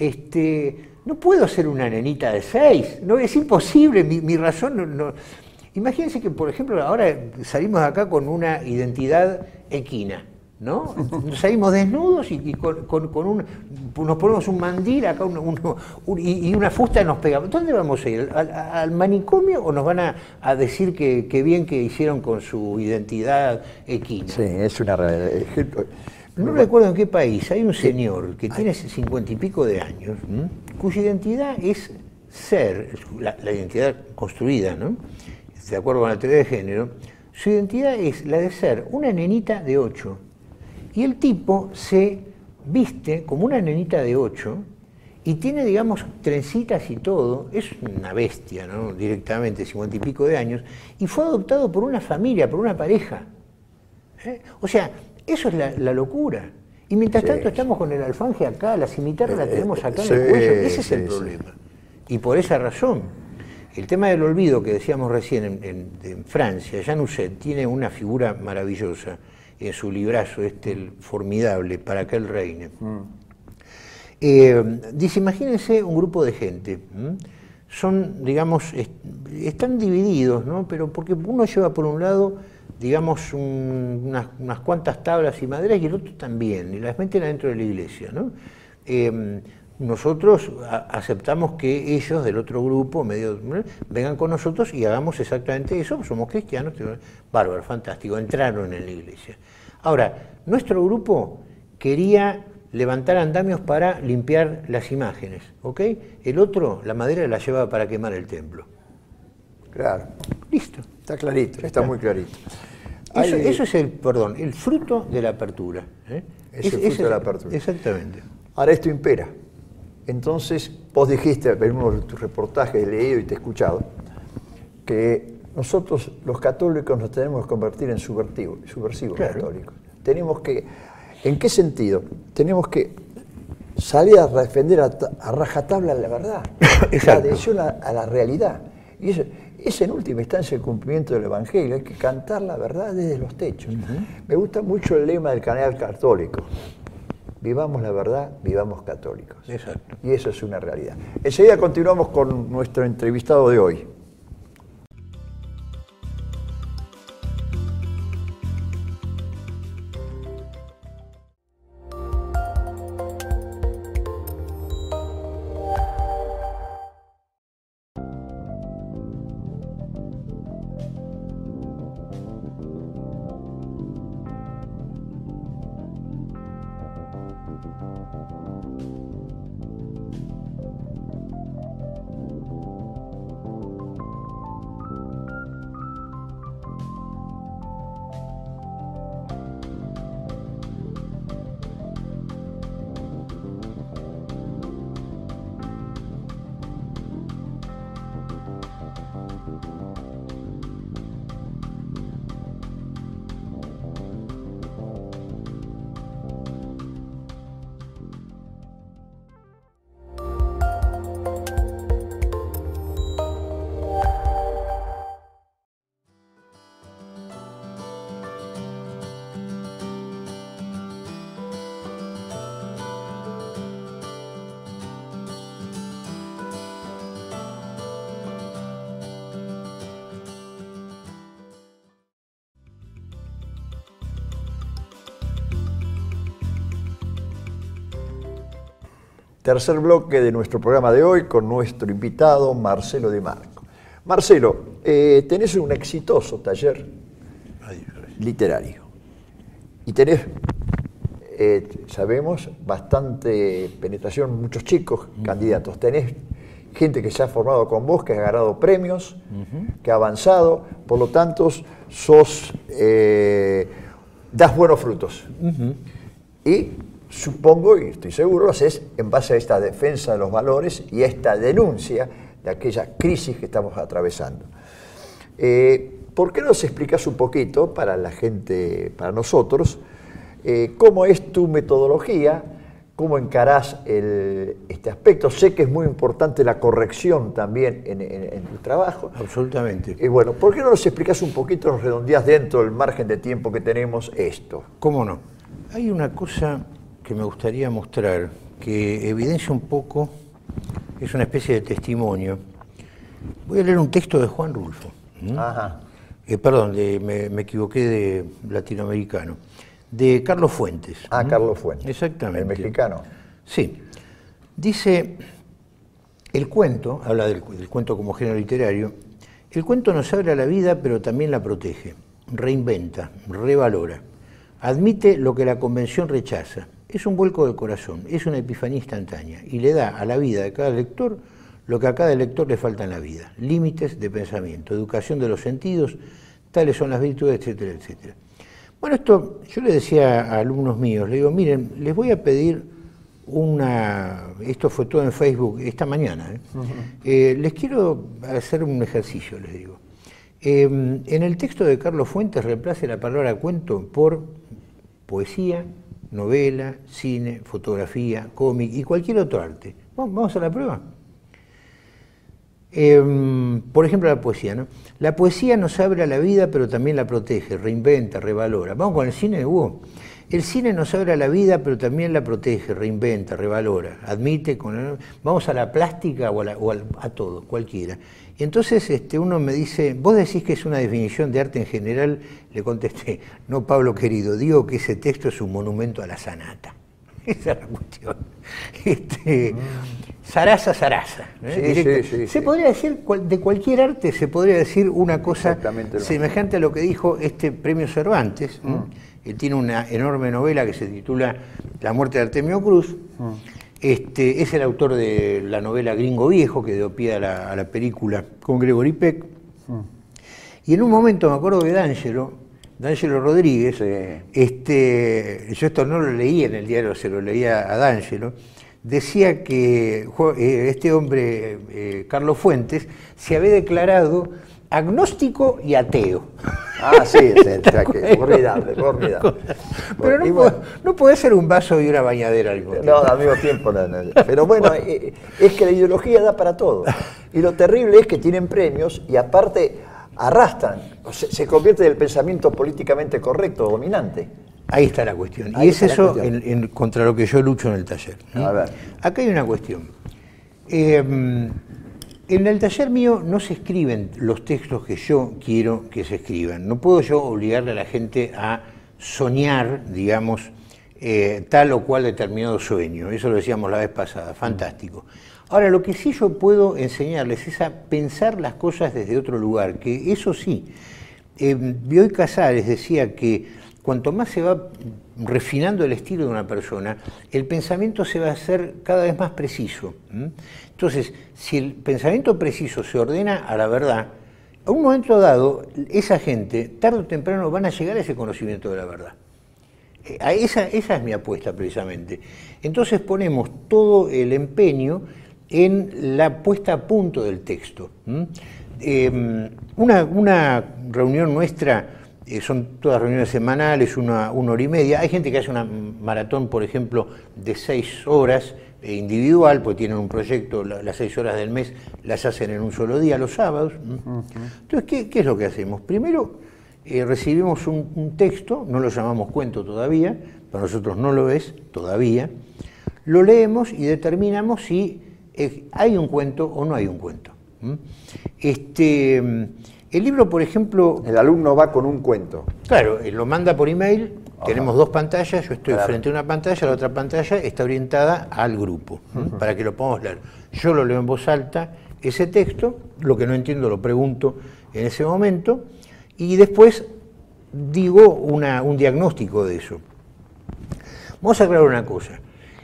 Este, no puedo ser una nenita de seis, no, es imposible, mi, mi razón no, no. Imagínense que, por ejemplo, ahora salimos de acá con una identidad equina, ¿no? Salimos desnudos y, y con, con, con un, nos ponemos un mandil acá un, un, un, y, y una fusta y nos pegamos. ¿Dónde vamos a ir? ¿Al, al manicomio o nos van a, a decir que, que bien que hicieron con su identidad equina? Sí, es una realidad. No recuerdo en qué país, hay un señor que tiene cincuenta y pico de años, ¿m? cuya identidad es ser, la, la identidad construida, ¿no? De acuerdo con la teoría de género, su identidad es la de ser una nenita de ocho. Y el tipo se viste como una nenita de ocho y tiene, digamos, trencitas y todo, es una bestia, ¿no? Directamente, cincuenta y pico de años, y fue adoptado por una familia, por una pareja. ¿Eh? O sea, eso es la, la locura. Y mientras sí. tanto estamos con el alfanje acá, la cimitarra la tenemos acá sí, en el cuello, ese es sí, el problema. Sí. Y por esa razón, el tema del olvido que decíamos recién en, en, en Francia, Jean Husset tiene una figura maravillosa en su librazo este el formidable, Para que él reine. Mm. Eh, dice, imagínense un grupo de gente, ¿m? son, digamos, est están divididos, ¿no? Pero porque uno lleva por un lado, digamos, un, unas, unas cuantas tablas y maderas y el otro también, y las meten adentro de la iglesia, ¿no? Eh, nosotros a, aceptamos que ellos del otro grupo medio vengan con nosotros y hagamos exactamente eso, somos cristianos, bárbaro, fantástico, entraron en la iglesia. Ahora, nuestro grupo quería levantar andamios para limpiar las imágenes, ¿ok? El otro, la madera la llevaba para quemar el templo. Claro. Listo. Está clarito, está, está muy clarito. Eso, Hay... eso es el, perdón, el fruto de la apertura. ¿eh? Es, es el fruto es, de la apertura. Exactamente. Ahora esto impera. Entonces, vos dijiste en uno de tus reportajes, he leído y te he escuchado, que nosotros los católicos nos tenemos que convertir en subversivos, subversivos claro. católicos. Tenemos que, ¿en qué sentido? Tenemos que salir a defender a, a rajatabla la verdad, la adhesión a, a la realidad. Y eso es en última instancia el cumplimiento del Evangelio, hay que cantar la verdad desde los techos. Uh-huh. Me gusta mucho el lema del canal católico. Vivamos la verdad, vivamos católicos. Exacto. Y eso es una realidad. Enseguida continuamos con nuestro entrevistado de hoy. Tercer bloque de nuestro programa de hoy con nuestro invitado Marcelo Di Marco. Marcelo, eh, tenés un exitoso taller literario y tenés, eh, sabemos, bastante penetración, muchos chicos uh-huh. candidatos. Tenés gente que se ha formado con vos, que ha ganado premios, uh-huh. que ha avanzado, por lo tanto, sos, eh, das buenos frutos. Uh-huh. Y supongo, y estoy seguro, lo haces en base a esta defensa de los valores y a esta denuncia de aquella crisis que estamos atravesando. Eh, ¿Por qué no nos explicas un poquito, para la gente, para nosotros, eh, cómo es tu metodología, cómo encarás el, este aspecto? Sé que es muy importante la corrección también en, en, en tu trabajo. Absolutamente. Y eh, bueno, ¿por qué no nos explicas un poquito, nos redondeás dentro del margen de tiempo que tenemos esto? ¿Cómo no? Hay una cosa que me gustaría mostrar, que evidencia un poco, es una especie de testimonio. Voy a leer un texto de Juan Rulfo. ¿Mm? Ajá. Eh, perdón, de, me, me equivoqué de latinoamericano. De Carlos Fuentes. Ah, ¿Mm? Carlos Fuentes. Exactamente. El mexicano. Sí. Dice, el cuento, habla del, del cuento como género literario, el cuento nos abre a la vida, pero también la protege, reinventa, revalora, admite lo que la convención rechaza. Es un vuelco del corazón, es una epifanía instantánea y le da a la vida de cada lector lo que a cada lector le falta en la vida: límites de pensamiento, educación de los sentidos, tales son las virtudes, etcétera, etcétera. Bueno, esto yo le decía a alumnos míos, le digo, miren, les voy a pedir una, esto fue todo en Facebook esta mañana, ¿eh? Uh-huh. eh, les quiero hacer un ejercicio, les digo. Eh, en el texto de Carlos Fuentes reemplace la palabra cuento por poesía, novela, cine, fotografía, cómic y cualquier otro arte. Vamos, vamos a la prueba. Eh, por ejemplo, la poesía, ¿no? La poesía nos abre a la vida, pero también la protege, reinventa, revalora. Vamos con el cine, Hugo. El cine nos abre a la vida, pero también la protege, reinventa, revalora, admite. Con... Vamos a la plástica o a, la, o a, a todo, cualquiera. Y entonces este, uno me dice, vos decís que es una definición de arte en general. Le contesté, no, Pablo querido, digo que ese texto es un monumento a la sanata. Esa es la cuestión. Este, Sarasa, Sarasa. ¿eh? Sí, sí, sí, se sí. podría decir, de cualquier arte se podría decir una cosa semejante a lo que dijo este premio Cervantes. Mm. Él tiene una enorme novela que se titula La muerte de Artemio Cruz. Mm. Este, es el autor de la novela Gringo Viejo, que dio pie a la, a la película con Gregory Peck. Mm. Y en un momento me acuerdo de D'Angelo, D'Angelo Rodríguez, sí. este, yo esto no lo leía en el diario, se lo leía a D'Angelo, decía que este hombre, eh, Carlos Fuentes, se había declarado agnóstico y ateo. Ah, sí, es formidable, formidable. Pero no, bueno, puede, no puede ser un vaso y una bañadera al mismo tiempo. No, al mismo tiempo no, no. Pero bueno, es que la ideología da para todo. Y lo terrible es que tienen premios y aparte arrastran, se, se convierte en el pensamiento políticamente correcto, dominante. Ahí está la cuestión. Ahí y es eso en, en, contra lo que yo lucho en el taller. ¿sí? A ver. Acá hay una cuestión. Eh, en el taller mío no se escriben los textos que yo quiero que se escriban. No puedo yo obligarle a la gente a soñar, digamos, eh, tal o cual determinado sueño. Eso lo decíamos la vez pasada. Fantástico. Ahora, lo que sí yo puedo enseñarles es a pensar las cosas desde otro lugar, que eso sí, eh, Bioy Casares decía que cuanto más se va refinando el estilo de una persona, el pensamiento se va a hacer cada vez más preciso. Entonces, si el pensamiento preciso se ordena a la verdad, a un momento dado, esa gente, tarde o temprano, van a llegar a ese conocimiento de la verdad. Esa, esa es mi apuesta, precisamente. Entonces ponemos todo el empeño en la puesta a punto del texto. Eh, una, una reunión nuestra, eh, son todas reuniones semanales, una, una hora y media. Hay gente que hace una maratón, por ejemplo, de seis horas eh, individual, porque tienen un proyecto, la, las seis horas del mes las hacen en un solo día, los sábados. Uh-huh. Entonces, ¿qué, ¿qué es lo que hacemos? Primero, eh, recibimos un, un texto, no lo llamamos cuento todavía, para nosotros no lo es todavía, lo leemos y determinamos si eh, hay un cuento o no hay un cuento. ¿Mm? Este... El libro, por ejemplo... El alumno va con un cuento. Claro, lo manda por email Ajá. Tenemos dos pantallas, yo estoy claro. frente a una pantalla, la otra pantalla está orientada al grupo, uh-huh. para que lo podamos leer. Yo lo leo en voz alta, ese texto, lo que no entiendo lo pregunto en ese momento, y después digo una, un diagnóstico de eso. Vamos a aclarar una cosa.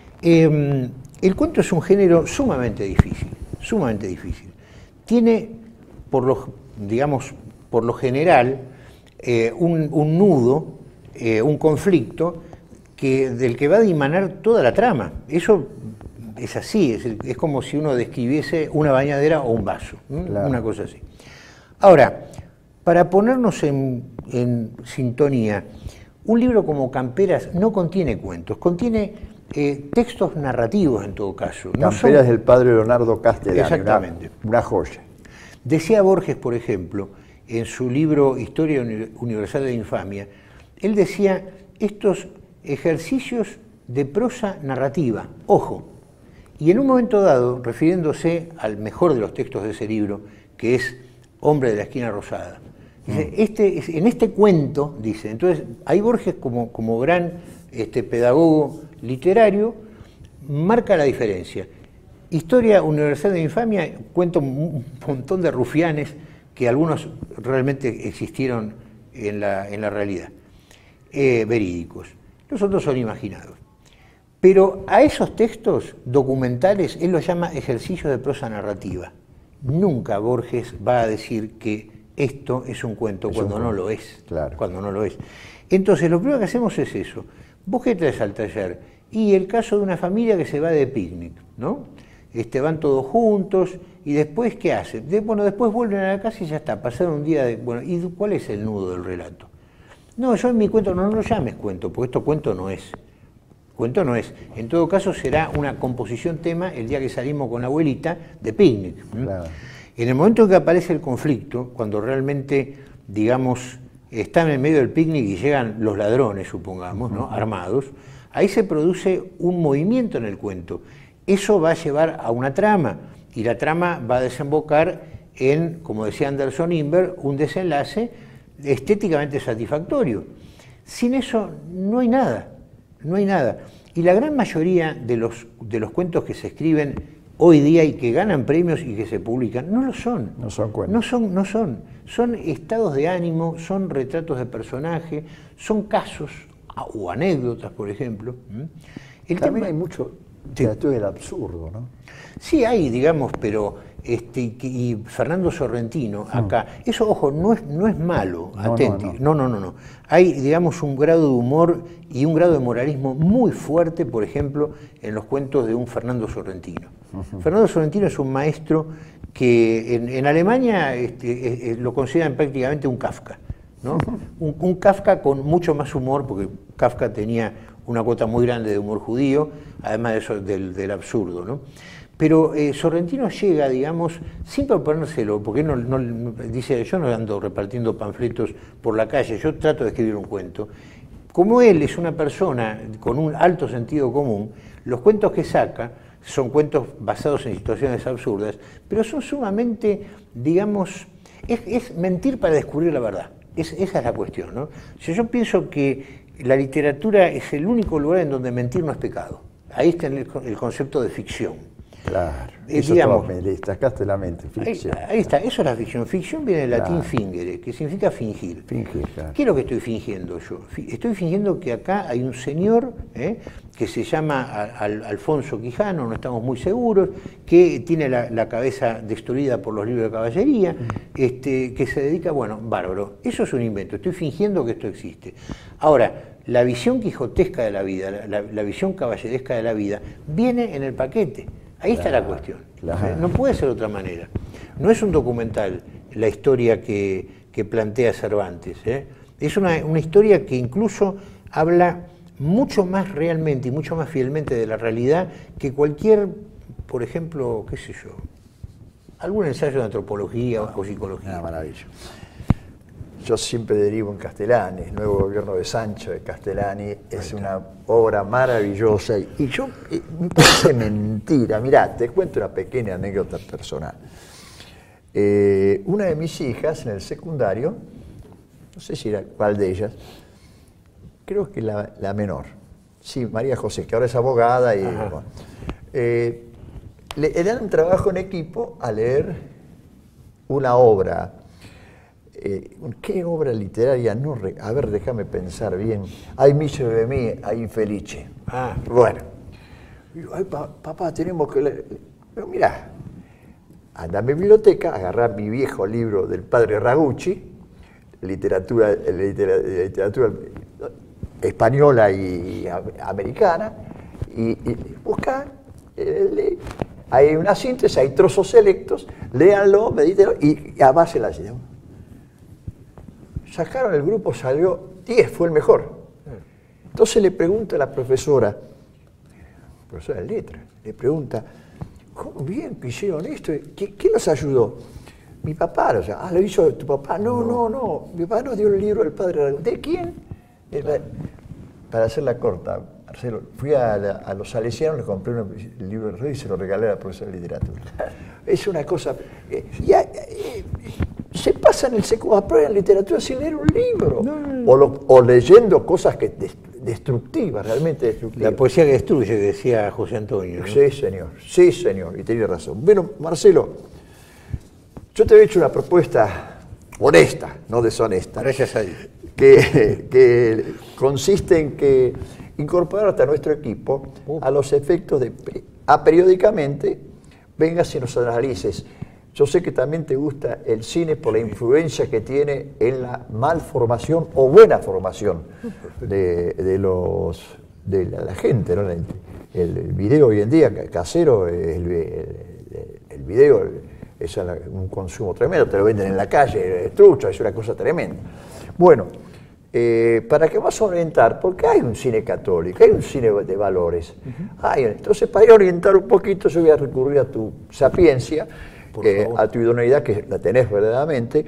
Eh, el cuento es un género sumamente difícil, sumamente difícil. Tiene, por lo, digamos, por lo general, eh, un, un nudo, eh, un conflicto, que, del que va a dimanar toda la trama. Eso es así, es, es como si uno describiese una bañadera o un vaso, claro. una cosa así. Ahora, para ponernos en, en sintonía, un libro como Camperas no contiene cuentos, contiene eh, textos narrativos en todo caso. Camperas no son... del padre Leonardo Castellani, exactamente. Una, una joya. Decía Borges, por ejemplo, en su libro Historia Universal de la Infamia, él decía estos ejercicios de prosa narrativa, ojo, y en un momento dado, refiriéndose al mejor de los textos de ese libro, que es Hombre de la Esquina Rosada, dice, este, en este cuento, dice, entonces ahí Borges como, como gran este, pedagogo literario marca la diferencia. Historia Universal de la Infamia cuenta un montón de rufianes que algunos realmente existieron en la, en la realidad, eh, verídicos, los otros son imaginados. Pero a esos textos documentales él los llama ejercicios de prosa narrativa. Nunca Borges va a decir que esto es un cuento es cuando un no cuento. lo es. Claro. Cuando no lo es. Entonces, lo primero que hacemos es eso. ¿Vos qué traes al taller? Y el caso de una familia que se va de picnic, ¿no? Este, van todos juntos y después, ¿qué hacen? De, bueno, después vuelven a la casa y ya está, pasaron un día de... Bueno, ¿y cuál es el nudo del relato? No, yo en mi cuento, no, no lo llames cuento, porque esto cuento no es. Cuento no es. En todo caso será una composición tema el día que salimos con la abuelita de picnic. Claro. En el momento en que aparece el conflicto, cuando realmente, digamos, están en medio del picnic y llegan los ladrones, supongamos, ¿no? Armados, ahí se produce un movimiento en el cuento. Eso va a llevar a una trama, y la trama va a desembocar en, como decía Anderson Inver, un desenlace estéticamente satisfactorio. Sin eso no hay nada. No hay nada. Y la gran mayoría de los, de los cuentos que se escriben hoy día y que ganan premios y que se publican, no lo son. No son cuentos. No son, no son. Son estados de ánimo, son retratos de personaje, son casos o anécdotas, por ejemplo. El También tema, hay mucho teatro del absurdo, ¿no? Sí hay, digamos, pero... Este, y Fernando Sorrentino, acá, mm. eso, ojo, no es, no es malo, no, atenti, no, no. no, no, no. Hay, digamos, un grado de humor y un grado de moralismo muy fuerte, por ejemplo, en los cuentos de un Fernando Sorrentino. Uh-huh. Fernando Sorrentino es un maestro que en, en Alemania este, eh, lo consideran prácticamente un Kafka, ¿no? Uh-huh. un, un Kafka con mucho más humor, porque Kafka tenía una cuota muy grande de humor judío, además de eso, del, del absurdo, ¿no? Pero eh, Sorrentino llega, digamos, sin proponérselo, porque no, no, no, dice, yo no ando repartiendo panfletos por la calle, yo trato de escribir un cuento. Como él es una persona con un alto sentido común, los cuentos que saca son cuentos basados en situaciones absurdas, pero son sumamente, digamos, es, es mentir para descubrir la verdad. Es, esa es la cuestión, ¿no? Si yo pienso que la literatura es el único lugar en donde mentir no es pecado. Ahí está el, el concepto de ficción. Claro, eh, eso digamos, me destacaste la mente, ficción. Ahí, ahí está, eso es la ficción. Ficción viene del Claro. latín fingere, que significa fingir. Fingir, claro. ¿Qué es lo que estoy fingiendo yo? Estoy fingiendo que acá hay un señor ¿eh? que se llama Al Alfonso Quijano, no estamos muy seguros, que tiene la, la cabeza destruida por los libros de caballería, mm. este, que se dedica, bueno, bárbaro. Eso es un invento, estoy fingiendo que esto existe. Ahora, la visión quijotesca de la vida, la, la, la visión caballeresca de la vida, viene en el paquete. Ahí claro, está la cuestión. Claro. No puede ser de otra manera. No es un documental la historia que, que plantea Cervantes. ¿eh? Es una, una historia que incluso habla mucho más realmente y mucho más fielmente de la realidad que cualquier, por ejemplo, qué sé yo, algún ensayo de antropología o psicología. Una maravilla. Yo siempre derivo en Castellani, el nuevo gobierno de Sancho de Castellani es una obra maravillosa y yo, me parece mentira, mirá, te cuento una pequeña anécdota personal. Eh, una de mis hijas en el secundario, no sé si era cuál de ellas, creo que la, la menor. Sí, María José, que ahora es abogada y bueno, eh, le, le dan un trabajo en equipo a leer una obra. Eh, ¿Qué obra literaria? No, re, a ver, déjame pensar bien. Hay micio de mí, hay infelice. Ah. Bueno. Digo, ay, pa, papá, tenemos que leer. Pero mirá, anda a mi biblioteca, agarrá mi viejo libro del padre Ragucci, literatura, literatura, literatura española y americana, y, y buscar, eh, hay una síntesis, hay trozos selectos, léanlo, medítenlo y, y avance la idea. Sacaron el grupo, salió diez, fue el mejor. Entonces le pregunta a la profesora, profesora de letras, le pregunta, ¿cómo bien que hicieron esto? ¿Quién los ayudó? Mi papá, o sea, ah, lo hizo tu papá. No, no, no, no. Mi papá nos dio el libro del padre. ¿De quién? El, para hacerla corta, Marcelo, fui a, la, a los salesianos, les compré un, el libro de Rey y se lo regalé a la profesora de literatura. Es una cosa. Eh, ya, eh, se pasan el seco, aprueban literatura sin leer un libro. No, no, no. O, lo, o leyendo cosas que des, destructivas, realmente destructivas. La poesía que destruye, decía José Antonio, ¿no? Sí, señor, sí, señor, y tiene razón. Bueno, Marcelo, yo te he hecho una propuesta honesta, no deshonesta. Gracias a Dios. Que, que consiste en que incorporarte a nuestro equipo uh. a los efectos de a periódicamente vengas y nos analices. Yo sé que también te gusta el cine por la influencia que tiene en la malformación o buena formación de, de, los, de la, la gente, ¿no? El, el video hoy en día, casero, el, el, el video es un consumo tremendo, te lo venden en la calle, es trucho, es una cosa tremenda. Bueno, eh, ¿para qué vas a orientar? Porque hay un cine católico, hay un cine de valores. Uh-huh. Hay, entonces, para ir a orientar un poquito, yo voy a recurrir a tu sapiencia, Eh, a tu idoneidad, que la tenés verdaderamente,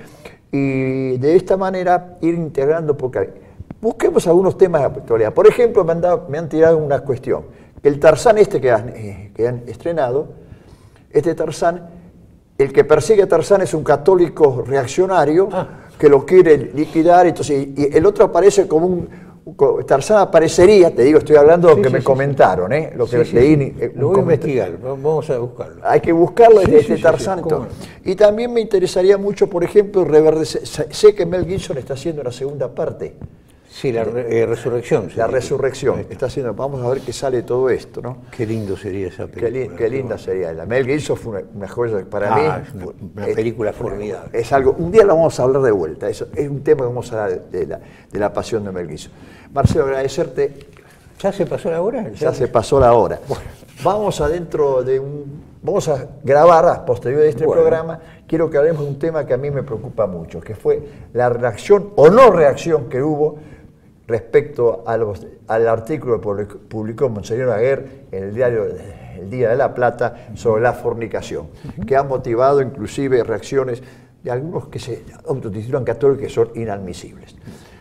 y de esta manera ir integrando, porque busquemos algunos temas de actualidad. Por ejemplo, me han, dado, me han tirado una cuestión, el Tarzán este que han, eh, que han estrenado, este Tarzán, el que persigue a Tarzán es un católico reaccionario ah. que lo quiere liquidar, entonces, y el otro aparece como un Tarzán aparecería, te digo, estoy hablando de lo sí, que sí, me sí, comentaron, ¿eh? Lo que sí, leí. Sí. Eh, lo voy a investigar, vamos a buscarlo. Hay que buscarlo sí, de este sí, Tarzán. Sí, sí, y también me interesaría mucho, por ejemplo, reverdecer. Sé que Mel Gibson está haciendo una segunda parte. Sí, la re, eh, resurrección. La resurrección. Está haciendo, vamos a ver qué sale todo esto, ¿no? Qué lindo sería esa película. Qué, li, qué linda sería. La Mel Gibson fue una, una joya para ah, mí. Es una, una es, película formidable. Es algo, un día lo vamos a hablar de vuelta. Eso, es un tema que vamos a hablar de, de, la, de la pasión de Mel Gibson. Marcelo, agradecerte. ¿Ya se pasó la hora? Ya, ya se pasó la hora. Bueno, vamos adentro de un... Vamos a grabar a posterior de este bueno. programa. Quiero que hablemos de un tema que a mí me preocupa mucho, que fue la reacción o no reacción que hubo respecto a los, al artículo que publicó Monseñor Aguer en el diario El Día de la Plata sobre la fornicación, uh-huh. que ha motivado inclusive reacciones de algunos que se autotitulan católicos que son inadmisibles.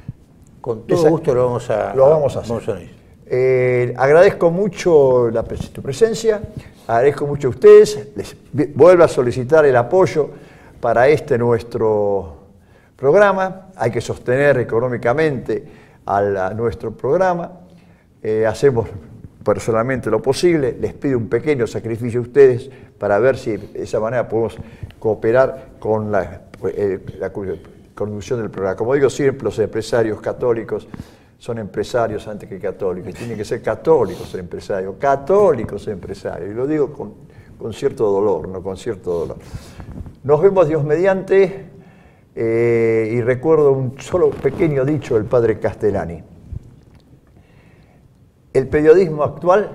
Con todo Esa, gusto lo vamos a, lo vamos a hacer. Vamos a eh, agradezco mucho la, tu presencia, agradezco mucho a ustedes, les vuelvo a solicitar el apoyo para este nuestro programa, hay que sostener económicamente a, la, a nuestro programa, eh, hacemos personalmente lo posible, les pido un pequeño sacrificio a ustedes para ver si de esa manera podemos cooperar con la, eh, la conducción del programa. Como digo siempre, los empresarios católicos son empresarios antes que católicos, tienen que ser católicos ser empresarios, católicos ser empresarios, y lo digo con, con cierto dolor, no con cierto dolor. Nos vemos Dios mediante, eh, y recuerdo un solo pequeño dicho del padre Castellani. El periodismo actual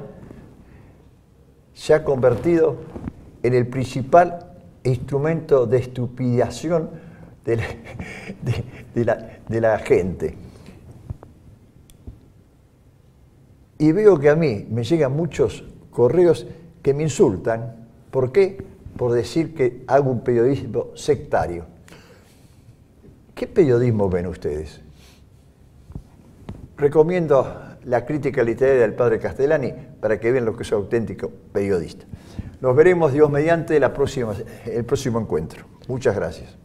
se ha convertido en el principal instrumento de estupidación de la, de, de la, de la gente. Y veo que a mí me llegan muchos correos que me insultan. ¿Por qué? Por decir que hago un periodismo sectario. ¿Qué periodismo ven ustedes? Recomiendo la crítica literaria del padre Castellani para que vean lo que es un auténtico periodista. Nos veremos, Dios mediante, la próxima, el próximo encuentro. Muchas gracias.